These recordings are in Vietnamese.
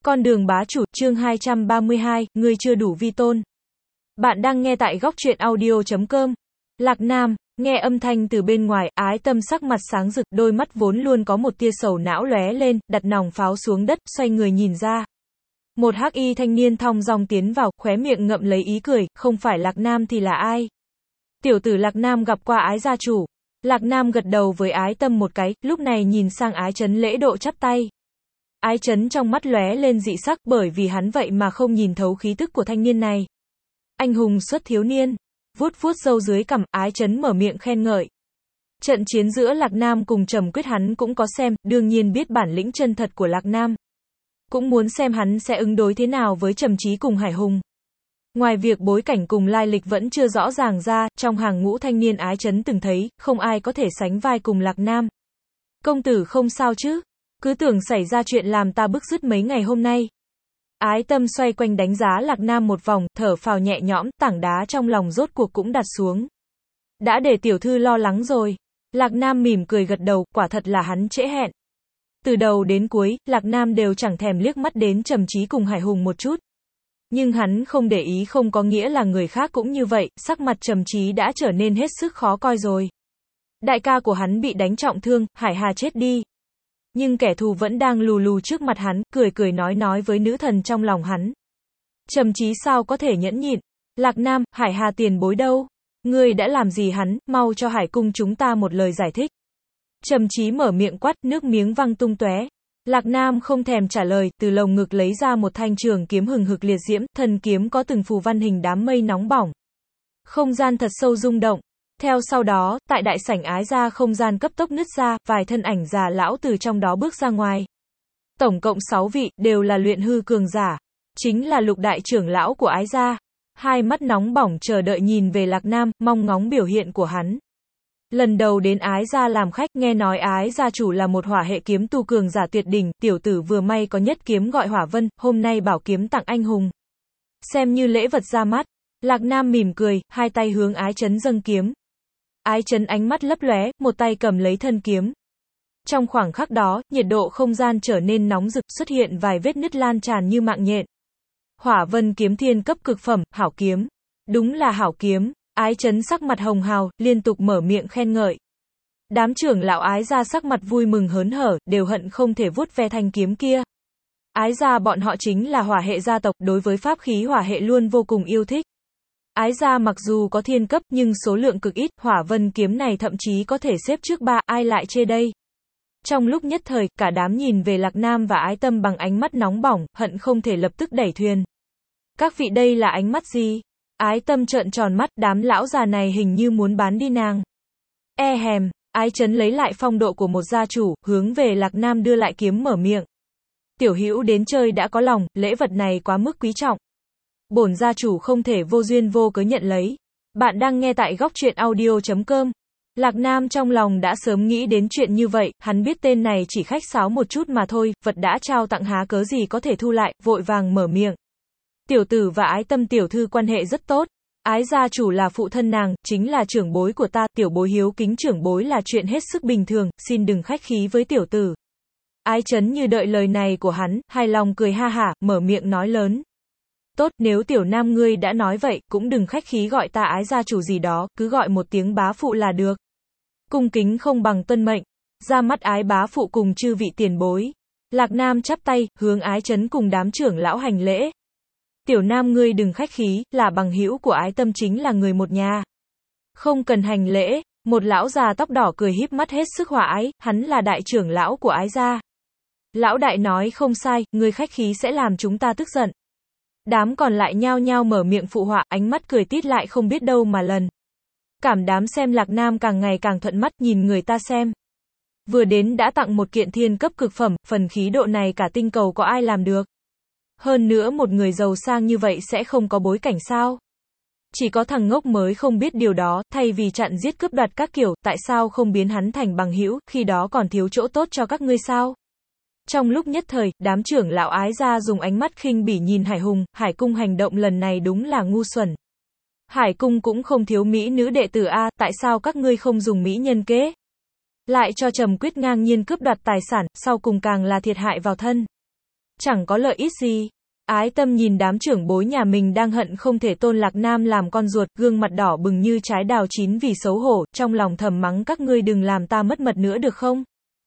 Con đường bá chủ, chương 232, ngươi chưa đủ vi tôn. Bạn đang nghe tại góc truyện audio.com. Lạc Nam, nghe âm thanh từ bên ngoài, Ái Tâm sắc mặt sáng rực, đôi mắt vốn luôn có một tia sầu não lóe lên, đặt nòng pháo xuống đất, xoay người nhìn ra. Một hắc y thanh niên thong dong tiến vào, khóe miệng ngậm lấy ý cười, không phải Lạc Nam thì là ai? Tiểu tử Lạc Nam gặp qua Ái gia chủ. Lạc Nam gật đầu với Ái Tâm một cái, lúc này nhìn sang Ái Chấn lễ độ chắp tay. Ái Chấn trong mắt lóe lên dị sắc, bởi vì hắn vậy mà không nhìn thấu khí tức của thanh niên này. Anh hùng xuất thiếu niên. Vuốt vuốt râu dưới cằm, Ái Chấn mở miệng khen ngợi. Trận chiến giữa Lạc Nam cùng Trầm Quyết hắn cũng có xem, đương nhiên biết bản lĩnh chân thật của Lạc Nam. Cũng muốn xem hắn sẽ ứng đối thế nào với Trầm Chí cùng Hải Hùng. Ngoài việc bối cảnh cùng lai lịch vẫn chưa rõ ràng ra, trong hàng ngũ thanh niên Ái Chấn từng thấy, không ai có thể sánh vai cùng Lạc Nam. Công tử không sao chứ? Cứ tưởng xảy ra chuyện làm ta bức rứt mấy ngày hôm nay. Ái Tâm xoay quanh đánh giá Lạc Nam một vòng, thở phào nhẹ nhõm, tảng đá trong lòng rốt cuộc cũng đặt xuống. Đã để tiểu thư lo lắng rồi. Lạc Nam mỉm cười gật đầu, quả thật là hắn trễ hẹn. Từ đầu đến cuối, Lạc Nam đều chẳng thèm liếc mắt đến Trầm Chí cùng Hải Hùng một chút. Nhưng hắn không để ý không có nghĩa là người khác cũng như vậy, sắc mặt Trầm Chí đã trở nên hết sức khó coi rồi. Đại ca của hắn bị đánh trọng thương, Hải Hà chết đi. Nhưng kẻ thù vẫn đang lù lù trước mặt hắn, cười cười nói với nữ thần trong lòng hắn. Trầm Chí sao có thể nhẫn nhịn? Lạc Nam, Hải Hà tiền bối đâu? Ngươi đã làm gì hắn, mau cho Hải cung chúng ta một lời giải thích. Trầm Chí mở miệng quát, nước miếng văng tung tóe. Lạc Nam không thèm trả lời, từ lồng ngực lấy ra một thanh trường kiếm hừng hực liệt diễm, thần kiếm có từng phù văn hình đám mây nóng bỏng. Không gian thật sâu rung động. Theo sau đó, tại đại sảnh Ái gia không gian cấp tốc nứt ra, vài thân ảnh già lão từ trong đó bước ra ngoài. Tổng cộng 6 vị, đều là luyện hư cường giả. Chính là lục đại trưởng lão của Ái gia. Hai mắt nóng bỏng chờ đợi nhìn về Lạc Nam, mong ngóng biểu hiện của hắn. Lần đầu đến Ái gia làm khách, nghe nói Ái gia chủ là một hỏa hệ kiếm tu cường giả tuyệt đỉnh, tiểu tử vừa may có nhất kiếm gọi Hỏa Vân, hôm nay bảo kiếm tặng anh hùng. Xem như lễ vật ra mắt. Lạc Nam mỉm cười, hai tay hướng Ái Chấn dâng kiếm. Ái Chấn ánh mắt lấp lóe, một tay cầm lấy thân kiếm. Trong khoảng khắc đó, nhiệt độ không gian trở nên nóng rực, xuất hiện vài vết nứt lan tràn như mạng nhện. Hỏa Vân kiếm thiên cấp cực phẩm, hảo kiếm. Đúng là hảo kiếm. Ái Chấn sắc mặt hồng hào, liên tục mở miệng khen ngợi. Đám trưởng lão Ái gia sắc mặt vui mừng hớn hở, đều hận không thể vuốt ve thanh kiếm kia. Ái gia bọn họ chính là hỏa hệ gia tộc, đối với pháp khí hỏa hệ luôn vô cùng yêu thích. Ái gia mặc dù có thiên cấp nhưng số lượng cực ít, Hỏa Vân kiếm này thậm chí có thể xếp trước 3, ai lại chê đây. Trong lúc nhất thời, cả đám nhìn về Lạc Nam và Ái Tâm bằng ánh mắt nóng bỏng, hận không thể lập tức đẩy thuyền. Các vị đây là ánh mắt gì? Ái Tâm trợn tròn mắt, đám lão già này hình như muốn bán đi nàng. E hèm, Ái Chấn lấy lại phong độ của một gia chủ, hướng về Lạc Nam đưa lại kiếm mở miệng. Tiểu hữu đến chơi đã có lòng, lễ vật này quá mức quý trọng. Bổn gia chủ không thể vô duyên vô cớ nhận lấy. Bạn đang nghe tại góc truyện audio.com. Lạc Nam trong lòng đã sớm nghĩ đến chuyện như vậy, hắn biết tên này chỉ khách sáo một chút mà thôi, vật đã trao tặng há cớ gì có thể thu lại, vội vàng mở miệng. Tiểu tử và Ái Tâm tiểu thư quan hệ rất tốt. Ái gia chủ là phụ thân nàng, chính là trưởng bối của ta, tiểu bối hiếu kính trưởng bối là chuyện hết sức bình thường, xin đừng khách khí với tiểu tử. Ái Chấn như đợi lời này của hắn, hài lòng cười ha hả, mở miệng nói lớn. Tốt, nếu tiểu nam ngươi đã nói vậy, cũng đừng khách khí gọi ta Ái gia chủ gì đó, cứ gọi một tiếng bá phụ là được. Cung kính không bằng tuân mệnh. Ra mắt Ái bá phụ cùng chư vị tiền bối. Lạc Nam chắp tay, hướng Ái Chấn cùng đám trưởng lão hành lễ. Tiểu nam ngươi đừng khách khí, là bằng hữu của Ái Tâm chính là người một nhà. Không cần hành lễ, một lão già tóc đỏ cười híp mắt hết sức hòa ái, hắn là đại trưởng lão của Ái gia. Lão đại nói không sai, ngươi khách khí sẽ làm chúng ta tức giận. Đám còn lại nhao nhao mở miệng phụ họa, ánh mắt cười tít lại không biết đâu mà lần. Cảm đám xem Lạc Nam càng ngày càng thuận mắt, nhìn người ta xem. Vừa đến đã tặng một kiện thiên cấp cực phẩm, phần khí độ này cả tinh cầu có ai làm được. Hơn nữa một người giàu sang như vậy sẽ không có bối cảnh sao? Chỉ có thằng ngốc mới không biết điều đó, thay vì chặn giết cướp đoạt các kiểu, tại sao không biến hắn thành bằng hữu, khi đó còn thiếu chỗ tốt cho các ngươi sao? Trong lúc nhất thời, đám trưởng lão Ái gia dùng ánh mắt khinh bỉ nhìn Hải Hùng, Hải cung hành động lần này đúng là ngu xuẩn. Hải cung cũng không thiếu mỹ nữ đệ tử a, tại sao các ngươi không dùng mỹ nhân kế? Lại cho Trầm Quyết ngang nhiên cướp đoạt tài sản, sau cùng càng là thiệt hại vào thân. Chẳng có lợi ích gì. Ái Tâm nhìn đám trưởng bối nhà mình đang hận không thể tôn Lạc Nam làm con ruột, gương mặt đỏ bừng như trái đào chín vì xấu hổ, trong lòng thầm mắng các ngươi đừng làm ta mất mật nữa được không?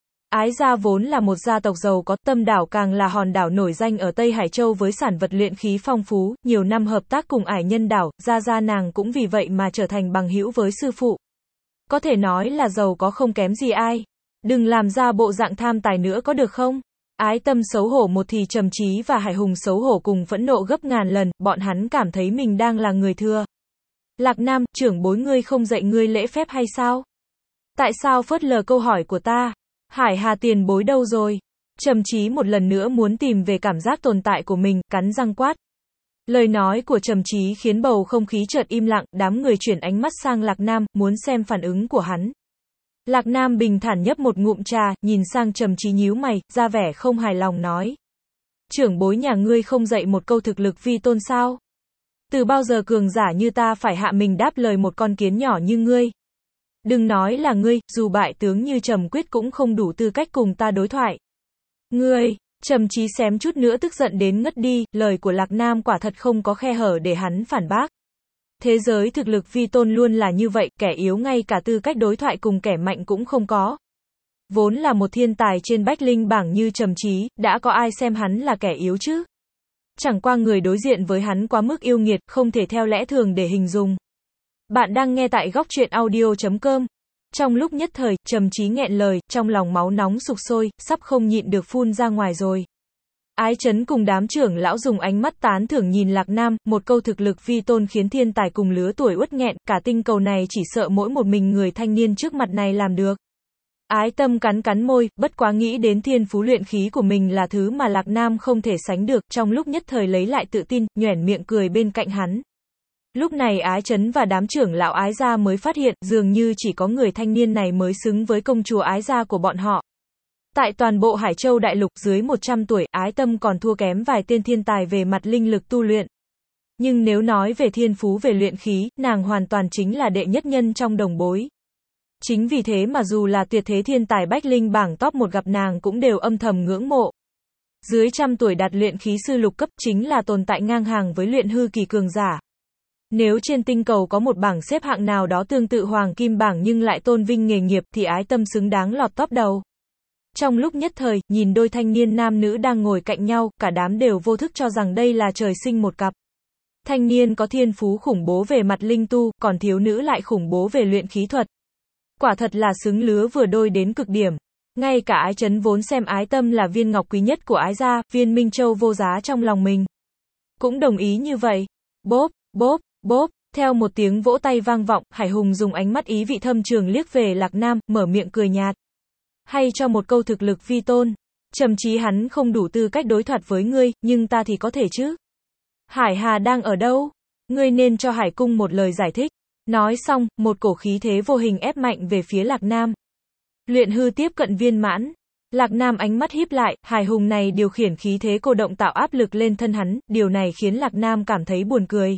Ái gia vốn là một gia tộc giàu có, Tâm đảo càng là hòn đảo nổi danh ở Tây Hải Châu với sản vật luyện khí phong phú, nhiều năm hợp tác cùng Ải Nhân đảo, gia nàng cũng vì vậy mà trở thành bằng hữu với sư phụ. Có thể nói là giàu có không kém gì ai. Đừng làm ra bộ dạng tham tài nữa có được không? Ái Tâm xấu hổ một thì Trầm Chí và Hải Hùng xấu hổ cùng phẫn nộ gấp ngàn lần, bọn hắn cảm thấy mình đang là người thừa. Lạc Nam, trưởng bối ngươi không dạy ngươi lễ phép hay sao? Tại sao phớt lờ câu hỏi của ta? Hải Hà tiền bối đâu rồi? Trầm Chí một lần nữa muốn tìm về cảm giác tồn tại của mình, cắn răng quát. Lời nói của Trầm Chí khiến bầu không khí chợt im lặng, đám người chuyển ánh mắt sang Lạc Nam, muốn xem phản ứng của hắn. Lạc Nam bình thản nhấp một ngụm trà, nhìn sang Trầm Chí nhíu mày, ra vẻ không hài lòng nói. Trưởng bối nhà ngươi không dạy một câu thực lực vi tôn sao? Từ bao giờ cường giả như ta phải hạ mình đáp lời một con kiến nhỏ như ngươi? Đừng nói là ngươi, dù bại tướng như Trầm Quyết cũng không đủ tư cách cùng ta đối thoại. Ngươi, Trầm Chí xém chút nữa tức giận đến ngất đi, lời của Lạc Nam quả thật không có khe hở để hắn phản bác. Thế giới thực lực vi tôn luôn là như vậy, kẻ yếu ngay cả tư cách đối thoại cùng kẻ mạnh cũng không có. Vốn là một thiên tài trên bách linh bảng như Trầm Chí, đã có ai xem hắn là kẻ yếu chứ? Chẳng qua người đối diện với hắn quá mức yêu nghiệt, không thể theo lẽ thường để hình dung. Bạn đang nghe tại góc truyện audio.com. Trong lúc nhất thời, Trầm Chí nghẹn lời, trong lòng máu nóng sục sôi, sắp không nhịn được phun ra ngoài rồi. Ái Chấn cùng đám trưởng lão dùng ánh mắt tán thưởng nhìn Lạc Nam, một câu thực lực vi tôn khiến thiên tài cùng lứa tuổi uất nghẹn, cả tinh cầu này chỉ sợ mỗi một mình người thanh niên trước mặt này làm được. Ái Tâm cắn cắn môi, bất quá nghĩ đến thiên phú luyện khí của mình là thứ mà Lạc Nam không thể sánh được, trong lúc nhất thời lấy lại tự tin, nhoẻn miệng cười bên cạnh hắn. Lúc này Ái Chấn và đám trưởng lão Ái gia mới phát hiện, dường như chỉ có người thanh niên này mới xứng với công chúa Ái gia của bọn họ. Tại toàn bộ Hải Châu đại lục dưới 100 tuổi, Ái Tâm còn thua kém vài tên thiên tài về mặt linh lực tu luyện. Nhưng nếu nói về thiên phú về luyện khí, nàng hoàn toàn chính là đệ nhất nhân trong đồng bối. Chính vì thế mà dù là tuyệt thế thiên tài bách linh bảng top 1 gặp nàng cũng đều âm thầm ngưỡng mộ. Dưới 100 tuổi đạt luyện khí sư lục cấp chính là tồn tại ngang hàng với luyện hư kỳ cường giả. Nếu trên tinh cầu có một bảng xếp hạng nào đó tương tự hoàng kim bảng nhưng lại tôn vinh nghề nghiệp thì Ái Tâm xứng đáng lọt top đầu. Trong lúc nhất thời, nhìn đôi thanh niên nam nữ đang ngồi cạnh nhau, cả đám đều vô thức cho rằng đây là trời sinh một cặp. Thanh niên có thiên phú khủng bố về mặt linh tu, còn thiếu nữ lại khủng bố về luyện khí thuật. Quả thật là xứng lứa vừa đôi đến cực điểm. Ngay cả Ái Chấn vốn xem Ái Tâm là viên ngọc quý nhất của Ái gia, viên minh châu vô giá trong lòng mình, cũng đồng ý như vậy. Bốp, bốp, bốp, theo một tiếng vỗ tay vang vọng, Hải Hùng dùng ánh mắt ý vị thâm trường liếc về Lạc Nam, mở miệng cười nhạt. Hay cho một câu thực lực vi tôn. Trầm Chí hắn không đủ tư cách đối thoại với ngươi, nhưng ta thì có thể chứ. Hải Hà đang ở đâu? Ngươi nên cho Hải Cung một lời giải thích. Nói xong, một cổ khí thế vô hình ép mạnh về phía Lạc Nam. Luyện hư tiếp cận viên mãn. Lạc Nam ánh mắt híp lại, Hải Hùng này điều khiển khí thế cô động tạo áp lực lên thân hắn, điều này khiến Lạc Nam cảm thấy buồn cười.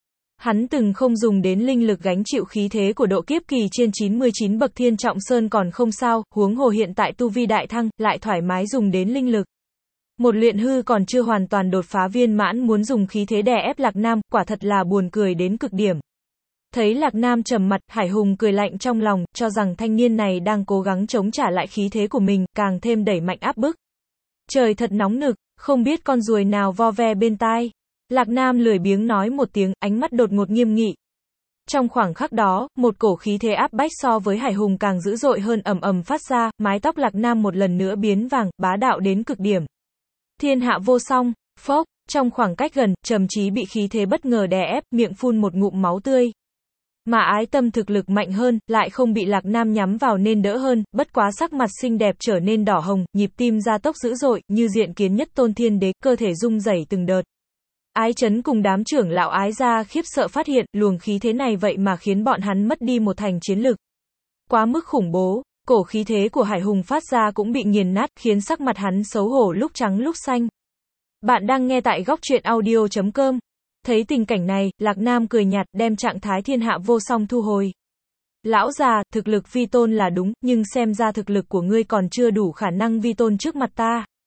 Hắn từng không dùng đến linh lực gánh chịu khí thế của độ kiếp kỳ trên 99 bậc thiên trọng sơn còn không sao, huống hồ hiện tại tu vi đại thăng, lại thoải mái dùng đến linh lực. Một luyện hư còn chưa hoàn toàn đột phá viên mãn muốn dùng khí thế đè ép Lạc Nam, quả thật là buồn cười đến cực điểm. Thấy Lạc Nam trầm mặt, Hải Hùng cười lạnh trong lòng, cho rằng thanh niên này đang cố gắng chống trả lại khí thế của mình, càng thêm đẩy mạnh áp bức. Trời thật nóng nực, không biết con ruồi nào vo ve bên tai. Lạc Nam lười biếng nói một tiếng, ánh mắt đột ngột nghiêm nghị. Trong khoảng khắc đó, một cổ khí thế áp bách so với Hải Hùng càng dữ dội hơn ầm ầm phát ra, mái tóc Lạc Nam một lần nữa biến vàng, bá đạo đến cực điểm. Thiên hạ vô song, phốc, trong khoảng cách gần, Trầm Chí bị khí thế bất ngờ đè ép, miệng phun một ngụm máu tươi. Mà Ái Tâm thực lực mạnh hơn, lại không bị Lạc Nam nhắm vào nên đỡ hơn, bất quá sắc mặt xinh đẹp trở nên đỏ hồng, nhịp tim gia tốc dữ dội, như diện kiến nhất tôn thiên đế, cơ thể rung rẩy từng đợt. Ái Chấn cùng đám trưởng lão Ái gia khiếp sợ phát hiện, luồng khí thế này vậy mà khiến bọn hắn mất đi một thành chiến lực. Quá mức khủng bố, cổ khí thế của Hải Hùng phát ra cũng bị nghiền nát, khiến sắc mặt hắn xấu hổ lúc trắng lúc xanh. Bạn đang nghe tại góc truyện audio.com. Thấy tình cảnh này, Lạc Nam cười nhạt, đem trạng thái thiên hạ vô song thu hồi. Lão già, thực lực vi tôn là đúng, nhưng xem ra thực lực của ngươi còn chưa đủ khả năng vi tôn trước mặt ta.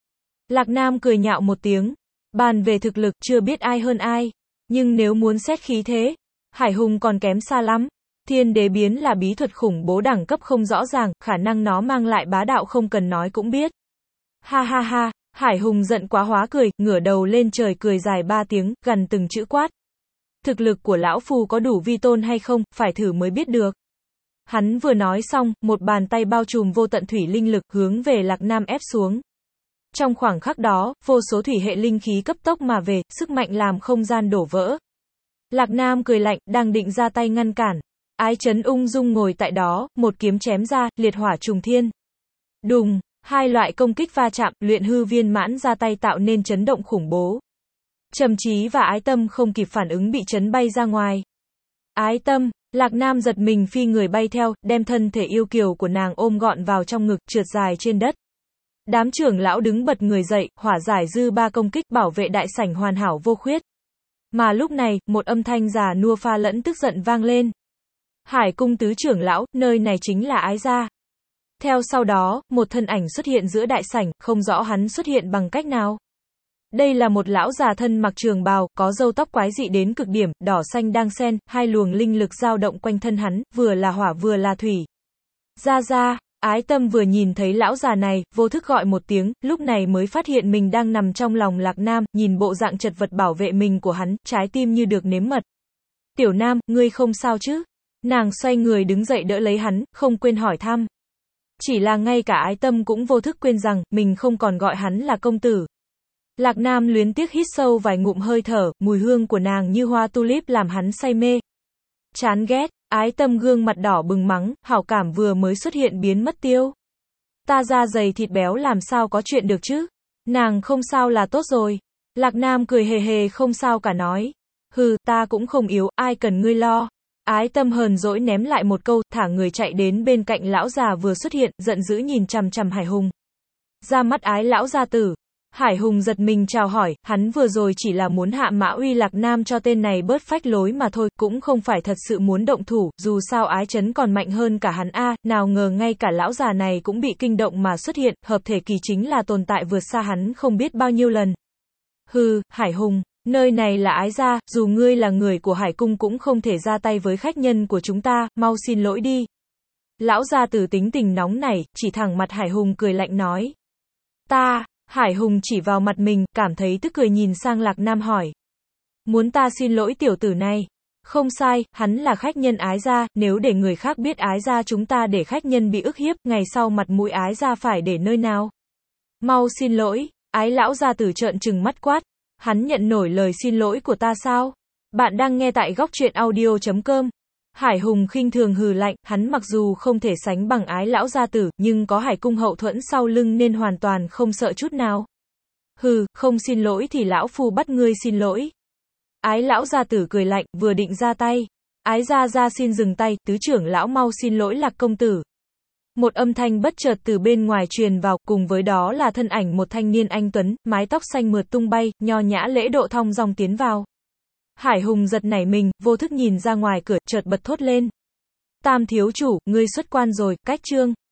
Lạc Nam cười nhạo một tiếng. Bàn về thực lực, chưa biết ai hơn ai. Nhưng nếu muốn xét khí thế, Hải Hùng còn kém xa lắm. Thiên đế biến là bí thuật khủng bố đẳng cấp không rõ ràng, khả năng nó mang lại bá đạo không cần nói cũng biết. Ha ha ha, Hải Hùng giận quá hóa cười, ngửa đầu lên trời cười dài 3 tiếng, gằn từng chữ quát. Thực lực của lão phu có đủ vi tôn hay không, phải thử mới biết được. Hắn vừa nói xong, một bàn tay bao trùm vô tận thủy linh lực hướng về Lạc Nam ép xuống. Trong khoảng khắc đó, vô số thủy hệ linh khí cấp tốc mà về, sức mạnh làm không gian đổ vỡ. Lạc Nam cười lạnh, đang định ra tay ngăn cản. Ái Chấn ung dung ngồi tại đó, một kiếm chém ra, liệt hỏa trùng thiên. Đùng, hai loại công kích va chạm, luyện hư viên mãn ra tay tạo nên chấn động khủng bố. Trầm Chí và Ái Tâm không kịp phản ứng bị chấn bay ra ngoài. Ái Tâm, Lạc Nam giật mình phi người bay theo, đem thân thể yêu kiều của nàng ôm gọn vào trong ngực, trượt dài trên đất. Đám trưởng lão đứng bật người dậy, hỏa giải dư ba công kích bảo vệ đại sảnh hoàn hảo vô khuyết. Mà lúc này, một âm thanh già nua pha lẫn tức giận vang lên. Hải cung tứ trưởng lão, nơi này chính là Ái gia. Theo sau đó, một thân ảnh xuất hiện giữa đại sảnh, không rõ hắn xuất hiện bằng cách nào. Đây là một lão già thân mặc trường bào, có râu tóc quái dị đến cực điểm, đỏ xanh đang xen, hai luồng linh lực dao động quanh thân hắn, vừa là hỏa vừa là thủy. Ra, Ái Tâm vừa nhìn thấy lão già này, vô thức gọi một tiếng, lúc này mới phát hiện mình đang nằm trong lòng Lạc Nam, nhìn bộ dạng chật vật bảo vệ mình của hắn, trái tim như được nếm mật. Tiểu Nam, ngươi không sao chứ? Nàng xoay người đứng dậy đỡ lấy hắn, không quên hỏi thăm. Chỉ là ngay cả Ái Tâm cũng vô thức quên rằng, mình không còn gọi hắn là công tử. Lạc Nam luyến tiếc hít sâu vài ngụm hơi thở, mùi hương của nàng như hoa tulip làm hắn say mê. Chán ghét, Ái Tâm gương mặt đỏ bừng mắng, hảo cảm vừa mới xuất hiện biến mất tiêu. Ta da dày thịt béo làm sao có chuyện được chứ? Nàng không sao là tốt rồi. Lạc Nam cười hề hề không sao cả nói. Hừ, ta cũng không yếu, ai cần ngươi lo. Ái Tâm hờn dỗi ném lại một câu, thả người chạy đến bên cạnh lão già vừa xuất hiện, giận dữ nhìn chằm chằm Hải Hùng. Ra mắt Ái lão gia tử. Hải Hùng giật mình chào hỏi, hắn vừa rồi chỉ là muốn hạ mã uy Lạc Nam cho tên này bớt phách lối mà thôi, cũng không phải thật sự muốn động thủ, dù sao Ái Chấn còn mạnh hơn cả hắn nào ngờ ngay cả lão già này cũng bị kinh động mà xuất hiện, hợp thể kỳ chính là tồn tại vượt xa hắn không biết bao nhiêu lần. Hừ, Hải Hùng, nơi này là Ái gia, dù ngươi là người của Hải cung cũng không thể ra tay với khách nhân của chúng ta, mau xin lỗi đi. Lão gia tử tính tình nóng nảy, chỉ thẳng mặt Hải Hùng cười lạnh nói. Hải Hùng chỉ vào mặt mình, cảm thấy tức cười nhìn sang Lạc Nam hỏi. Muốn ta xin lỗi tiểu tử này? Không sai, hắn là khách nhân Ái gia, nếu để người khác biết Ái gia chúng ta để khách nhân bị ức hiếp, ngày sau mặt mũi Ái gia phải để nơi nào? Mau xin lỗi, Ái lão gia tử trợn trừng mắt quát. Hắn nhận nổi lời xin lỗi của ta sao? Bạn đang nghe tại góc truyện audio.com. Hải Hùng khinh thường hừ lạnh, hắn mặc dù không thể sánh bằng Ái lão gia tử, nhưng có Hải cung hậu thuẫn sau lưng nên hoàn toàn không sợ chút nào. Hừ, không xin lỗi thì lão phu bắt ngươi xin lỗi. Ái lão gia tử cười lạnh, vừa định ra tay. Ái gia xin dừng tay, tứ trưởng lão mau xin lỗi Lạc công tử. Một âm thanh bất chợt từ bên ngoài truyền vào, cùng với đó là thân ảnh một thanh niên anh tuấn, mái tóc xanh mượt tung bay, nho nhã lễ độ thong dong tiến vào. Hải Hùng giật nảy mình, vô thức nhìn ra ngoài cửa, chợt bật thốt lên. Tam thiếu chủ, ngươi xuất quan rồi, cách chương.